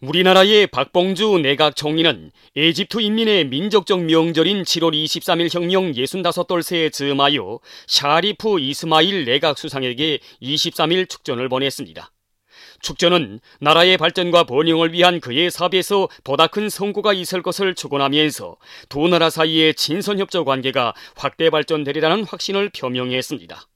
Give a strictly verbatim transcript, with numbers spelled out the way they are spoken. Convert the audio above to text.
우리나라의 박봉주 내각 총리는 에집트 인민의 민족적 명절인 칠월 이십삼일 혁명 예순다섯 돌 새에 즈음하여 샤리프 이스마일 내각 수상에게 이십삼일 축전을 보냈습니다. 축전은 나라의 발전과 번영을 위한 그의 사업에서 보다 큰 성과가 있을 것을 축원하면서 두 나라 사이의 친선협조 관계가 확대 발전되리라는 확신을 표명했습니다.